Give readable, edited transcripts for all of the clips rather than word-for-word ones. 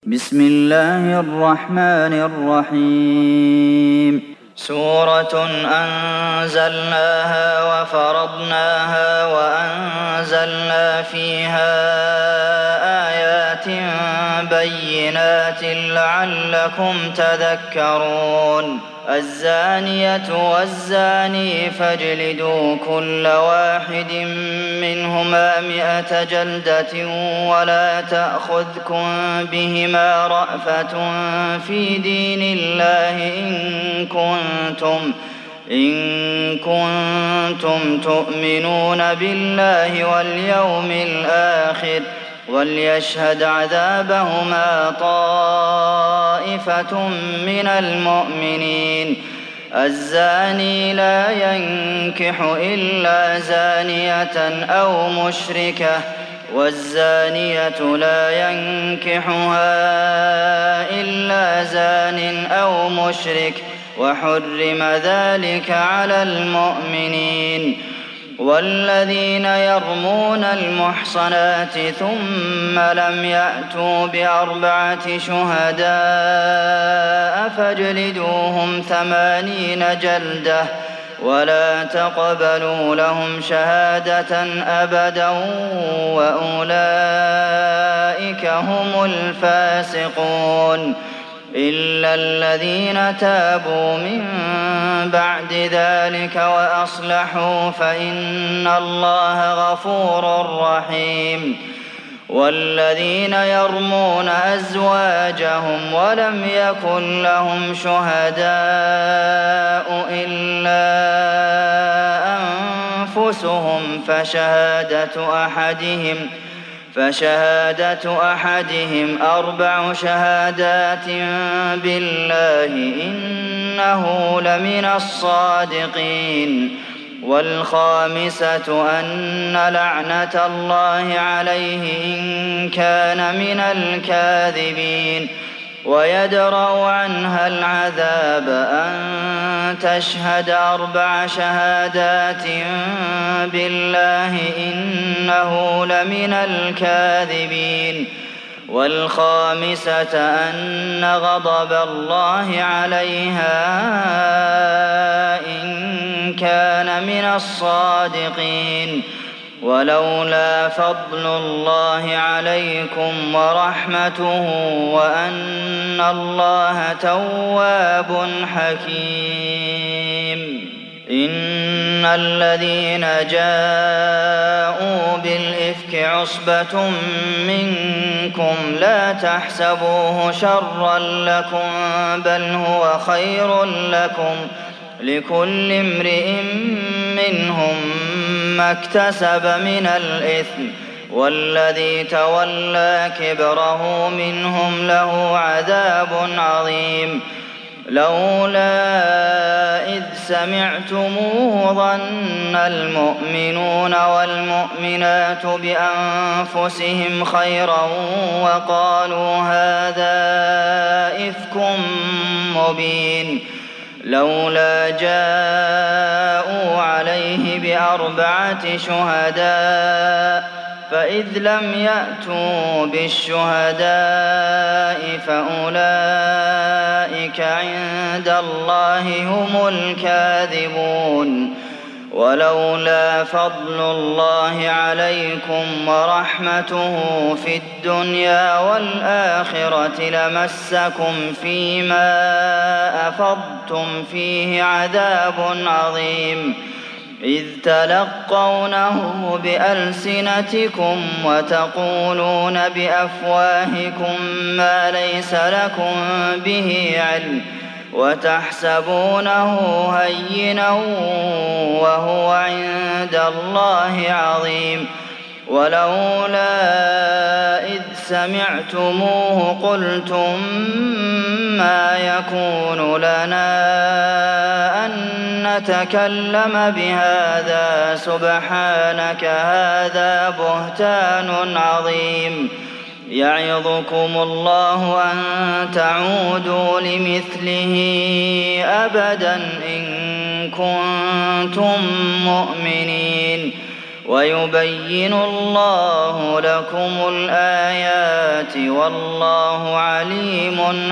بسم الله الرحمن الرحيم سورة أنزلناها وفرضناها وأنزلنا فيها آيات بينات لعلكم تذكرون الزانية والزاني فاجلدوا كل واحد منهما 100 جلدة ولا تأخذكم بهما رأفة في دين الله إن كنتم تؤمنون بالله واليوم الآخر وليشهد عذابهما طائفة من المؤمنين الزاني لا ينكح إلا زانية أو مشركة والزانية لا ينكحها إلا زان أو مشرك وحرم ذلك على المؤمنين والذين يرمون المحصنات ثم لم يأتوا ب4 شهداء فاجلدوهم 80 جلدة ولا تقبلوا لهم شهادة أبدا وأولئك هم الفاسقون إلا الذين تابوا من بعد ذلك وأصلحوا فإن الله غفور رحيم والذين يرمون أزواجهم ولم يكن لهم شهداء إلا أنفسهم فشهادة أحدهم 4 شهادات بالله إنه لمن الصادقين والخامسة أن لعنة الله عليه إن كان من الكاذبين ويدرأ عنها العذاب أن تشهد 4 شهادات بالله إنه لمن الكاذبين والخامسة أن غضب الله عليها إن كان من الصادقين ولولا فضل الله عليكم ورحمته وأن الله تواب حكيم إن الذين جاءوا بالإفك عصبة منكم لا تحسبوه شرا لكم بل هو خير لكم لكل امرئ منهم ما اكتسب من الإثم والذي تولى كبره منهم له عذاب عظيم لولا إذ سمعتموه ظن المؤمنون والمؤمنات بأنفسهم خيرا وقالوا هذا إفك مبين لولا جاءوا عليه ب4 شهداء فإذ لم يأتوا بالشهداء فأولئك عند الله هم الكاذبون ولولا فضل الله عليكم ورحمته في الدنيا والآخرة لمسكم فيما أفضتم فيه عذاب عظيم إذ تلقونه بألسنتكم وتقولون بأفواهكم ما ليس لكم به علم وتحسبونه هينا وهو عند الله عظيم ولولا إذ سمعتموه قلتم ما يكون لنا أن نتكلم بهذا سبحانك هذا بهتان عظيم يعظكم الله أن تعودوا لمثله أبدا إن كنتم مؤمنين ويبين الله لكم الآيات والله عليم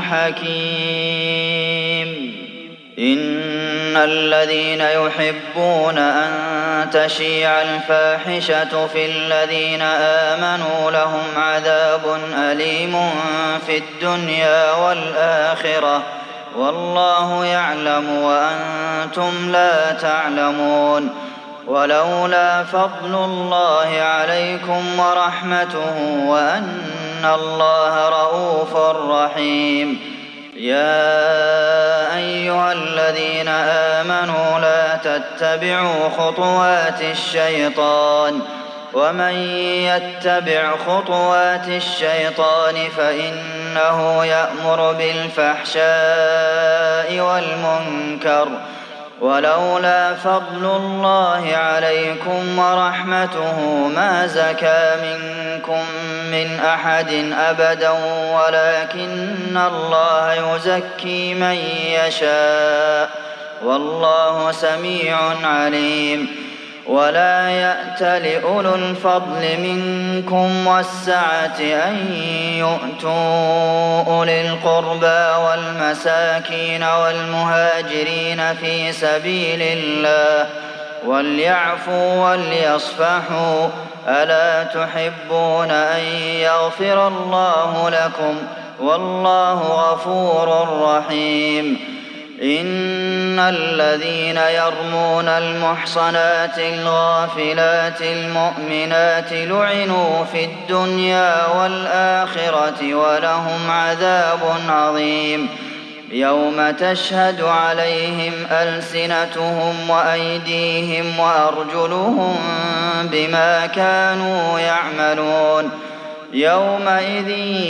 حكيم. إن الذين يحبون أن تشيع الفاحشة في الذين آمنوا لهم عذاب أليم في الدنيا والآخرة والله يعلم وأنتم لا تعلمون. ولولا فضل الله عليكم ورحمته وأن الله رءوف رحيم. يا أيها الذين آمنوا لا تتبعوا خطوات الشيطان ومن يتبع خطوات الشيطان فإنه يأمر بالفحشاء والمنكر. ولولا فضل الله عليكم ورحمته ما زكى منكم من أحد أبدا ولكن الله يزكي من يشاء والله سميع عليم. ولا يأت لأولو الفضل منكم والسعة أن يؤتوا أولي القربى والمساكين والمهاجرين في سبيل الله وليعفوا وليصفحوا ألا تحبون أن يغفر الله لكم والله غفور رحيم. إن الذين يرمون المحصنات الغافلات المؤمنات لعنوا في الدنيا والآخرة ولهم عذاب عظيم. يوم تشهد عليهم ألسنتهم وأيديهم وأرجلهم بما كانوا يعملون. يومئذ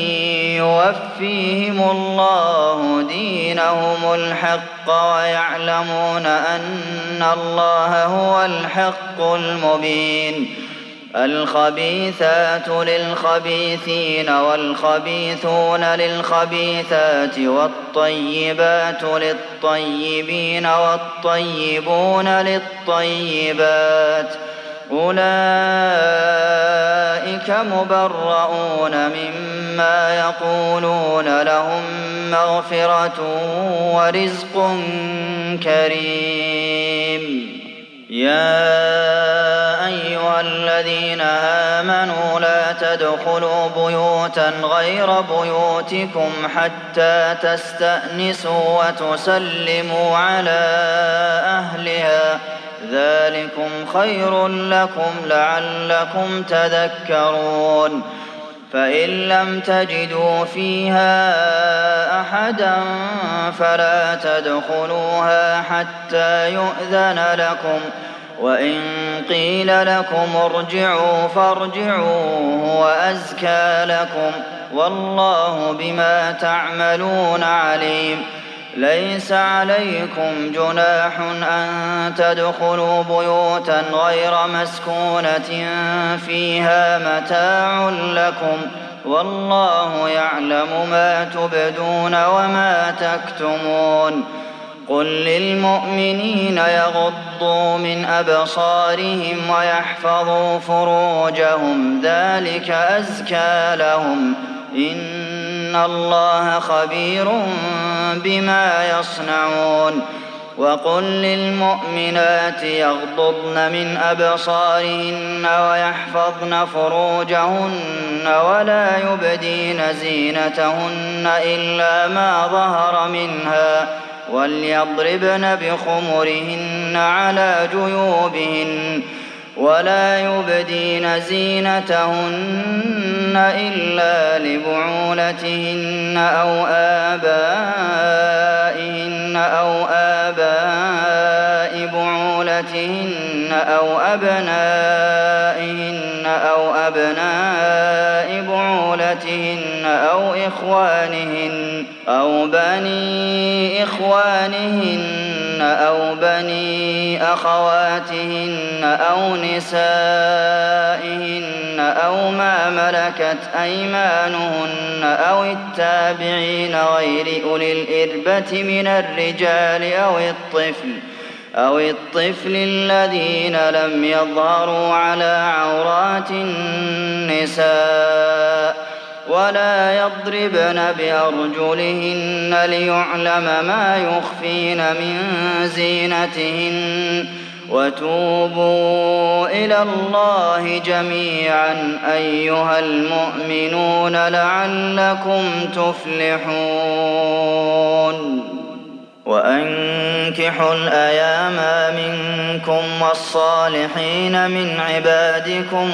يوفيهم الله دينهم الحق ويعلمون أن الله هو الحق المبين. الخبيثات للخبيثين والخبيثون للخبيثات والطيبات للطيبين والطيبون للطيبات أولئك مبرؤون مما يقولون لهم مغفرة ورزق كريم. يا أيها الذين آمنوا لا تدخلوا بيوتا غير بيوتكم حتى تستأنسوا وتسلموا على أهلها ذلكم خير لكم لعلكم تذكرون. فإن لم تجدوا فيها أحدا فلا تدخلوها حتى يؤذن لكم وإن قيل لكم ارجعوا فارجعوا هو أزكى لكم والله بما تعملون عليم. ليس عليكم جناح أن تدخلوا بيوتا غير مسكونة فيها متاع لكم والله يعلم ما تبدون وما تكتمون. قل للمؤمنين يغضوا من أبصارهم ويحفظوا فروجهم ذلك أزكى لهم إن الله خبير بما يصنعون. وقل للمؤمنات يغضضن من أبصارهن ويحفظن فروجهن ولا يبدين زينتهن إلا ما ظهر منها وليضربن بخمرهن على جيوبهن ولا يبدين زينتهن إلا لبعولتهن أو آبائهن أو آباء بعولتهن أو أبنائهن أو أبناء بعولتهن أو إخوانهن أو بني إخوانهن أو بني أخواتهن أو نسائهن أو ما ملكت أيمانهن أو التابعين غير أولي الإربة من الرجال أو الطفل أو الطفل الذين لم يظهروا على عورات النساء ولا يضربن بأرجلهن ليعلم ما يخفين من زينتهن وتوبوا إلى الله جميعا أيها المؤمنون لعلكم تفلحون وأنكحوا الأيام منكم والصالحين من عبادكم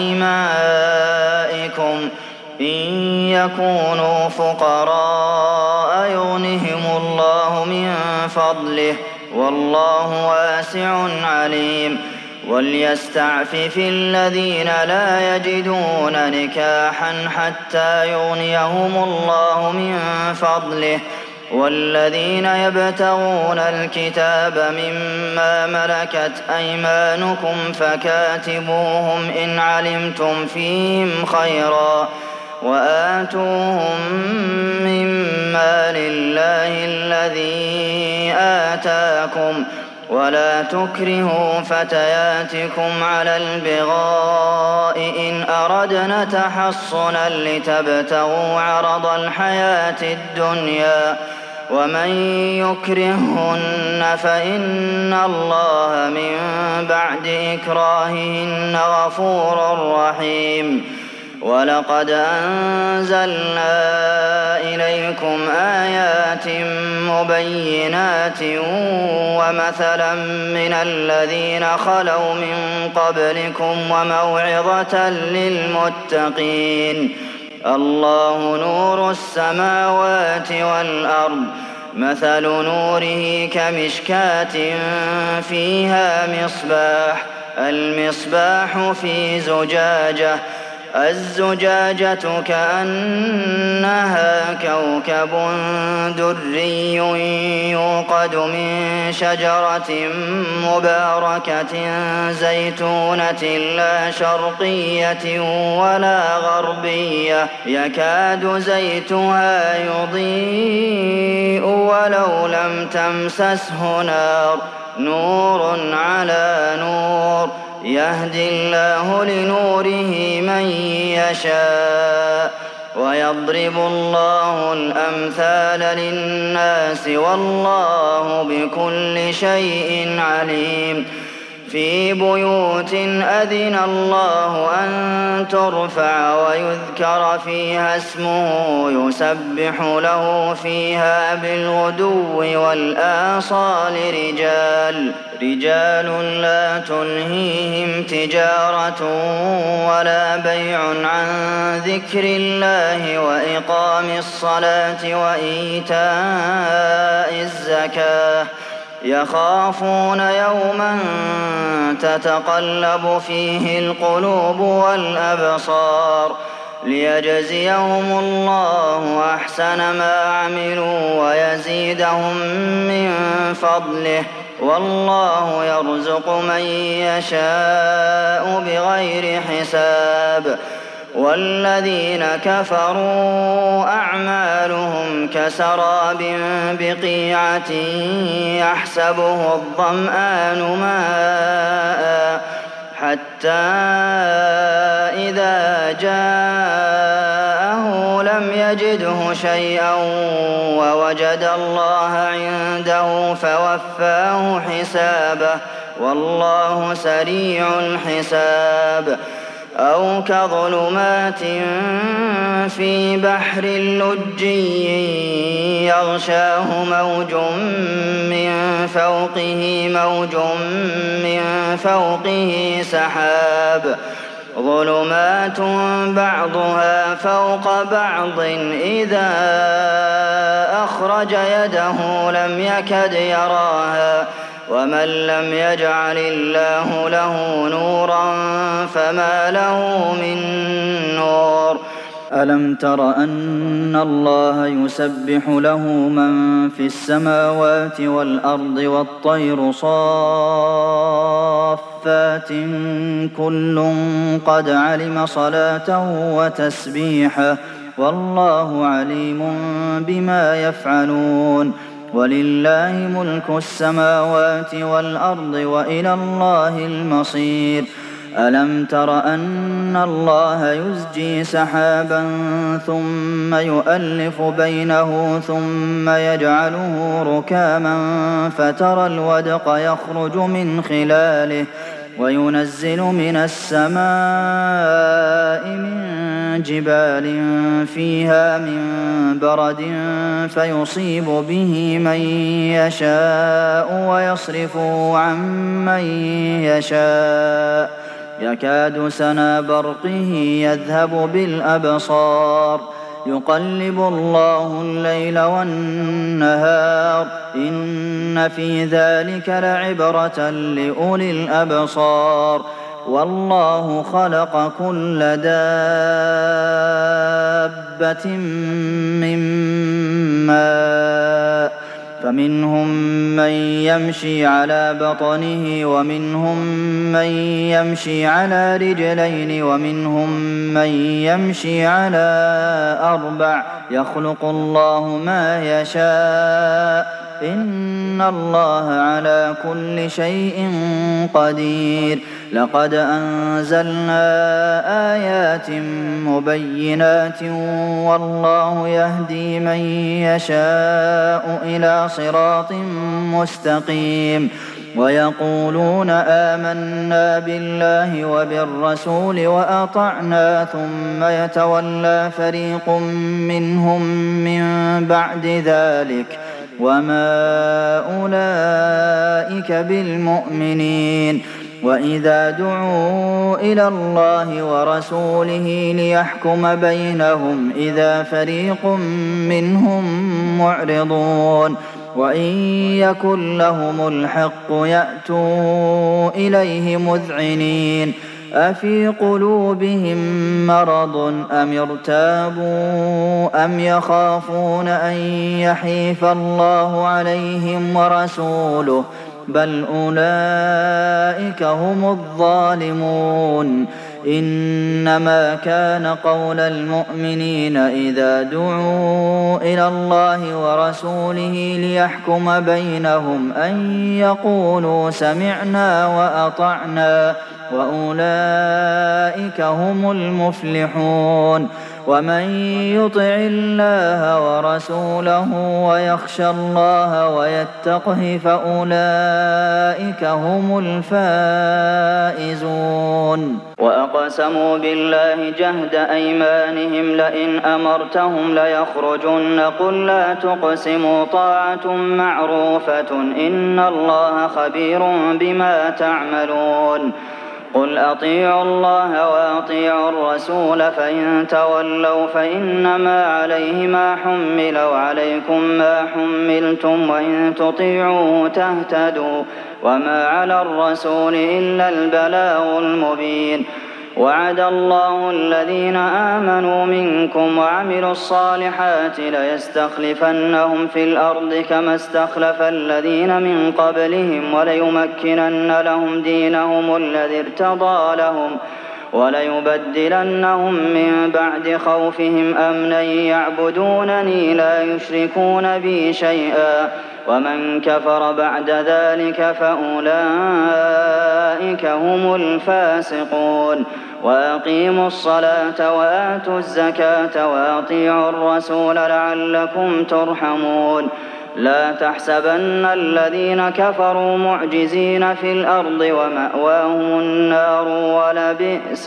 وإمائكم إن يكونوا فقراء يغنهم الله من فضله والله واسع عليم وليستعفف الذين لا يجدون نكاحا حتى يغنيهم الله من فضله والذين يبتغون الكتاب مما ملكت أيمانكم فكاتبوهم إن علمتم فيهم خيرا وآتوهم مما لله الذي آتاكم ولا تكرهوا فتياتكم على البغاء إن أردنا تحصنا لتبتغوا عرض الحياة الدنيا ومن يكرههن فإن الله من بعد إكراههن غفور رحيم ولقد أنزلنا إليكم آيات مبينات ومثلا من الذين خلوا من قبلكم وموعظة للمتقين الله نور السماوات والأرض مثل نوره كمشكاة فيها مصباح المصباح في زجاجة الزجاجة كأنها كوكب دري يوقد من شجرة مباركة زيتونة لا شرقية ولا غربية يكاد زيتها يضيء ولو لم تمسسه نار نور على نور يهدي الله لنوره من يشاء ويضرب الله الأمثال للناس والله بكل شيء عليم في بيوت أذن الله أن ترفع ويذكر فيها اسمه يسبح له فيها بالغدو والآصال رجال لا تلهيهم تجارة ولا بيع عن ذكر الله وإقام الصلاة وإيتاء الزكاة يخافون يوما تتقلب فيه القلوب والأبصار ليجزيهم الله أحسن ما عملوا ويزيدهم من فضله والله يرزق من يشاء بغير حساب والذين كفروا أعمالهم كسراب بقيعة يحسبه الظمآن ماء حتى إذا جاءه لم يجده شيئا ووجد الله عنده فوفاه حسابه والله سريع الحساب أو كظلمات في بحر لجي يغشاه موج من فوقه سحاب ظلمات بعضها فوق بعض إذا أخرج يده لم يكد يراها ومن لم يجعل الله له نورا فما له من نور ألم تر أن الله يسبح له من في السماوات والأرض والطير صافات كل قد علم صلاته وتسبيحه والله عليم بما يفعلون وَلِلَّهِ مُلْكُ السَّمَاوَاتِ وَالْأَرْضِ وَإِلَى اللَّهِ الْمَصِيرُ أَلَمْ تَرَ أَنَّ اللَّهَ يُزْجِي سَحَابًا ثُمَّ يُؤَلِّفُ بَيْنَهُ ثُمَّ يَجْعَلُهُ رُكَامًا فَتَرَى الْوَدْقَ يَخْرُجُ مِنْ خِلَالِهِ وَيُنَزِّلُ مِنَ السَّمَاءِ مِن جِبَالٍ فِيهَا مِن بَرَدٍ فَيُصِيبُ بِهِ مَن يَشَاءُ وَيَصْرِفُهُ عَن مَّن يَشَاءُ يَكَادُ سَنَا بَرْقِهِ يَذْهَبُ بِالْأَبْصَارِ يُقَلِّبُ اللَّهُ اللَّيْلَ وَالنَّهَارَ إِنَّ فِي ذَٰلِكَ لَعِبْرَةً لِّأُولِي الْأَبْصَارِ وَاللَّهُ خَلَقَ كُلَّ دَابَّةٍ مِّن مَّاءٍ فَمِنْهُم مَّن يَمْشِي عَلَىٰ بَطْنِهِ وَمِنْهُم مَّن يَمْشِي عَلَىٰ رِجْلَيْنِ وَمِنْهُم مَّن يَمْشِي عَلَىٰ أَرْبَعٍ ۚ يَخْلُقُ اللَّهُ مَا يَشَاءُ ۚ إِنَّ اللَّهَ عَلَىٰ كُلِّ شَيْءٍ قَدِيرٌ لَقَدْ أَنزَلْنَا آيَاتٍ مُّبَيِّنَاتٍ وَاللَّهُ يَهْدِي مَن يَشَاءُ إِلَىٰ صِرَاطٍ مُّسْتَقِيمٍ وَيَقُولُونَ آمَنَّا بِاللَّهِ وَبِالرَّسُولِ وَأَطَعْنَا ثُمَّ يَتَوَلَّىٰ فَرِيقٌ مِّنْهُم مِّن بَعْدِ ذَٰلِكَ ۚ وَمَا أُولَٰئِكَ بِالْمُؤْمِنِينَ وَإِذَا دُعُوا إِلَى اللَّهِ وَرَسُولِهِ لِيَحْكُمَ بَيْنَهُمْ إِذَا فَرِيقٌ مِّنْهُم مُّعْرِضُونَ وَإِن يَكُن لَّهُمُ الْحَقُّ يَأْتُوا إِلَيْهِ مُذْعِنِينَ أَفِي قُلُوبِهِم مَّرَضٌ أَمِ ارْتَابُوا أَمْ يَخَافُونَ أَن يَحِيفَ اللَّهُ عَلَيْهِمْ وَرَسُولُهُ ۚ بَلْ أُولَٰئِكَ هُمُ الظَّالِمُونَ إِنَّمَا كَانَ قَوْلَ الْمُؤْمِنِينَ إِذَا دُعُوا إِلَى اللَّهِ وَرَسُولِهِ لِيَحْكُمَ بَيْنَهُمْ أَن يَقُولُوا سَمِعْنَا وَأَطَعْنَا ۚ وَأُولَٰئِكَ هُمُ الْمُفْلِحُونَ وَمَن يُطِعِ اللَّهَ وَرَسُولَهُ وَيَخْشَ اللَّهَ وَيَتَّقْهِ فَأُولَٰئِكَ هُمُ الْفَائِزُونَ وَأَقْسَمُوا بِاللَّهِ جَهْدَ أَيْمَانِهِمْ لَئِنْ أَمَرْتَهُمْ لَيَخْرُجُنَّ ۖ قُل لَّا تُقْسِمُوا طَاعَةٌ مَّعْرُوفَةٌ ۚ إِنَّ اللَّهَ خَبِيرٌ بِمَا تَعْمَلُونَ قُلْ أَطِيعُوا اللَّهَ وَأَطِيعُوا الرَّسُولَ ۖ فَإِن تَوَلَّوْا فَإِنَّمَا عَلَيْهِ مَا حُمِّلَ وَعَلَيْكُم مَّا حُمِّلْتُمْ ۖ وَإِن تُطِيعُوهُ تَهْتَدُوا ۚ وَمَا عَلَى الرَّسُولِ إِلَّا الْبَلَاغُ الْمُبِينُ وَعَدَ اللَّهُ الَّذِينَ آمَنُوا مِنكُمْ وَعَمِلُوا الصَّالِحَاتِ لَيَسْتَخْلِفَنَّهُمْ فِي الْأَرْضِ كَمَا اسْتَخْلَفَ الَّذِينَ مِن قَبْلِهِمْ وَلَيُمَكِّنَنَّ لَهُمْ دِينَهُمُ الَّذِي ارْتَضَىٰ لَهُمْ وَلَيُبَدِّلَنَّهُمْ مِن بَعْدِ خَوْفِهِمْ أَمْنًا يَعْبُدُونَنِي لَا يُشْرِكُونَ بِي شَيْئًا ۚ وَمَن كَفَرَ بَعْدَ ذَٰلِكَ فَأُولَٰئِكَ هُمُ الْفَاسِقُونَ وَأَقِيمُوا الصَّلَاةَ وَآتُوا الزَّكَاةَ وَأَطِيعُوا الرَّسُولَ لَعَلَّكُمْ تُرْحَمُونَ لَا تَحْسَبَنَّ الَّذِينَ كَفَرُوا مُعْجِزِينَ فِي الْأَرْضِ ۚ وَمَأْوَاهُمُ النَّارُ ۖ وَلَبِئْسَ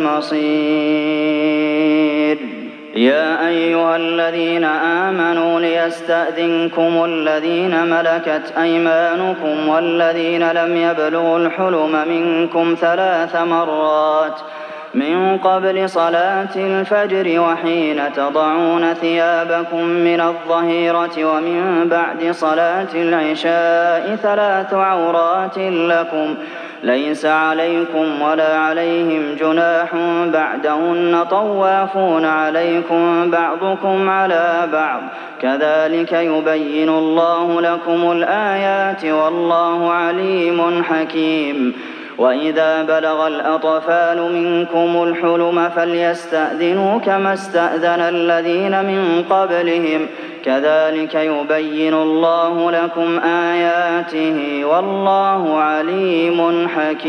الْمَصِيرُ يَا أَيُّهَا الَّذِينَ آمَنُوا لِيَسْتَأْذِنكُمُ الَّذِينَ مَلَكَتْ أَيْمَانُكُمْ وَالَّذِينَ لَمْ يَبْلُغُوا الْحُلُمَ مِنكُمْ 3 مرات من قبل صلاة الفجر وحين تضعون ثيابكم من الظهيرة ومن بعد صلاة العشاء 3 عورات لكم ليس عليكم ولا عليهم جناح بعدهن طوافون عليكم بعضكم على بعض كذلك يبين الله لكم الآيات والله عليم حكيم وإذا بلغ الأطفال منكم الحلم فليستأذنوا كما استأذن الذين من قبلهم كذلك يبين الله لكم آياته والله عليم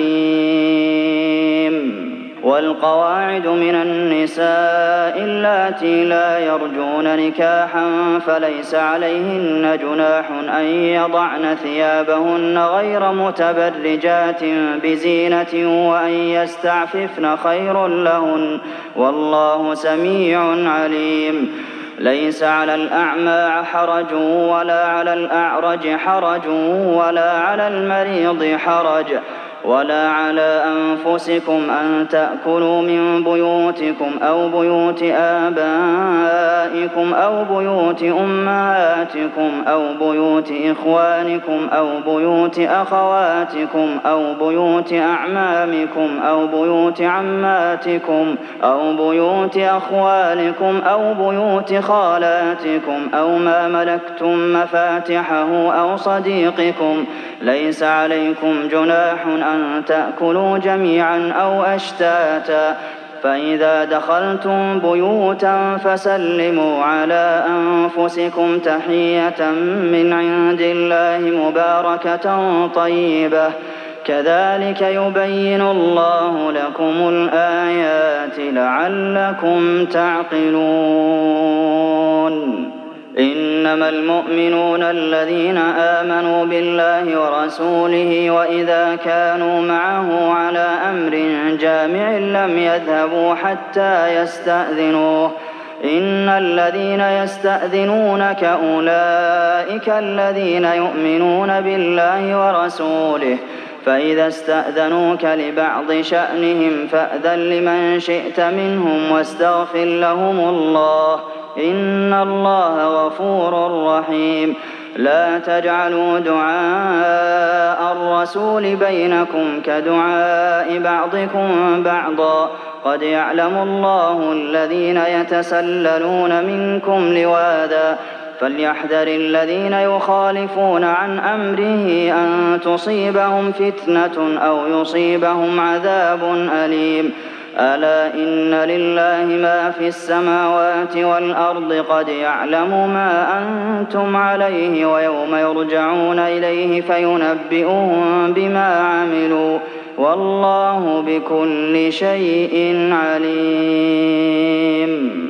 حكيم والقواعد من النساء اللاتي لا يرجون نكاحا فليس عليهن جناح أن يضعن ثيابهن غير متبرجات بزينة وأن يستعففن خير لهن والله سميع عليم ليس على الأعمى حرج ولا على الأعرج حرج ولا على المريض حرج ولا على أنفسكم أن تأكلوا من بيوتكم أو بيوت آبائكم أو بيوت أمهاتكم أو بيوت إخوانكم أو بيوت أخواتكم أو بيوت أعمامكم أو بيوت عماتكم أو بيوت أخوالكم أو بيوت خالاتكم أو ما ملكتم مفاتحه أو صديقكم ليس عليكم جناح أن تأكلوا جميعا أو أشتاتا فإذا دخلتم بيوتا فسلموا على أنفسكم تحية من عند الله مباركة طيبة كذلك يبين الله لكم الآيات لعلكم تعقلون إنما المؤمنون الذين آمنوا بالله ورسوله وإذا كانوا معه على أمر جامع لم يذهبوا حتى يستأذنوه إن الذين يستأذنونك أولئك الذين يؤمنون بالله ورسوله فإذا استأذنوك لبعض شأنهم فأذن لمن شئت منهم واستغفر لهم الله إن الله غفور رحيم لا تجعلوا دعاء الرسول بينكم كدعاء بعضكم بعضا قد يعلم الله الذين يتسللون منكم لواذا فليحذر الذين يخالفون عن أمره أن تصيبهم فتنة أو يصيبهم عذاب أليم ألا إن لله ما في السماوات والأرض قد يعلم ما أنتم عليه ويوم يرجعون إليه فينبئهم بما عملوا والله بكل شيء عليم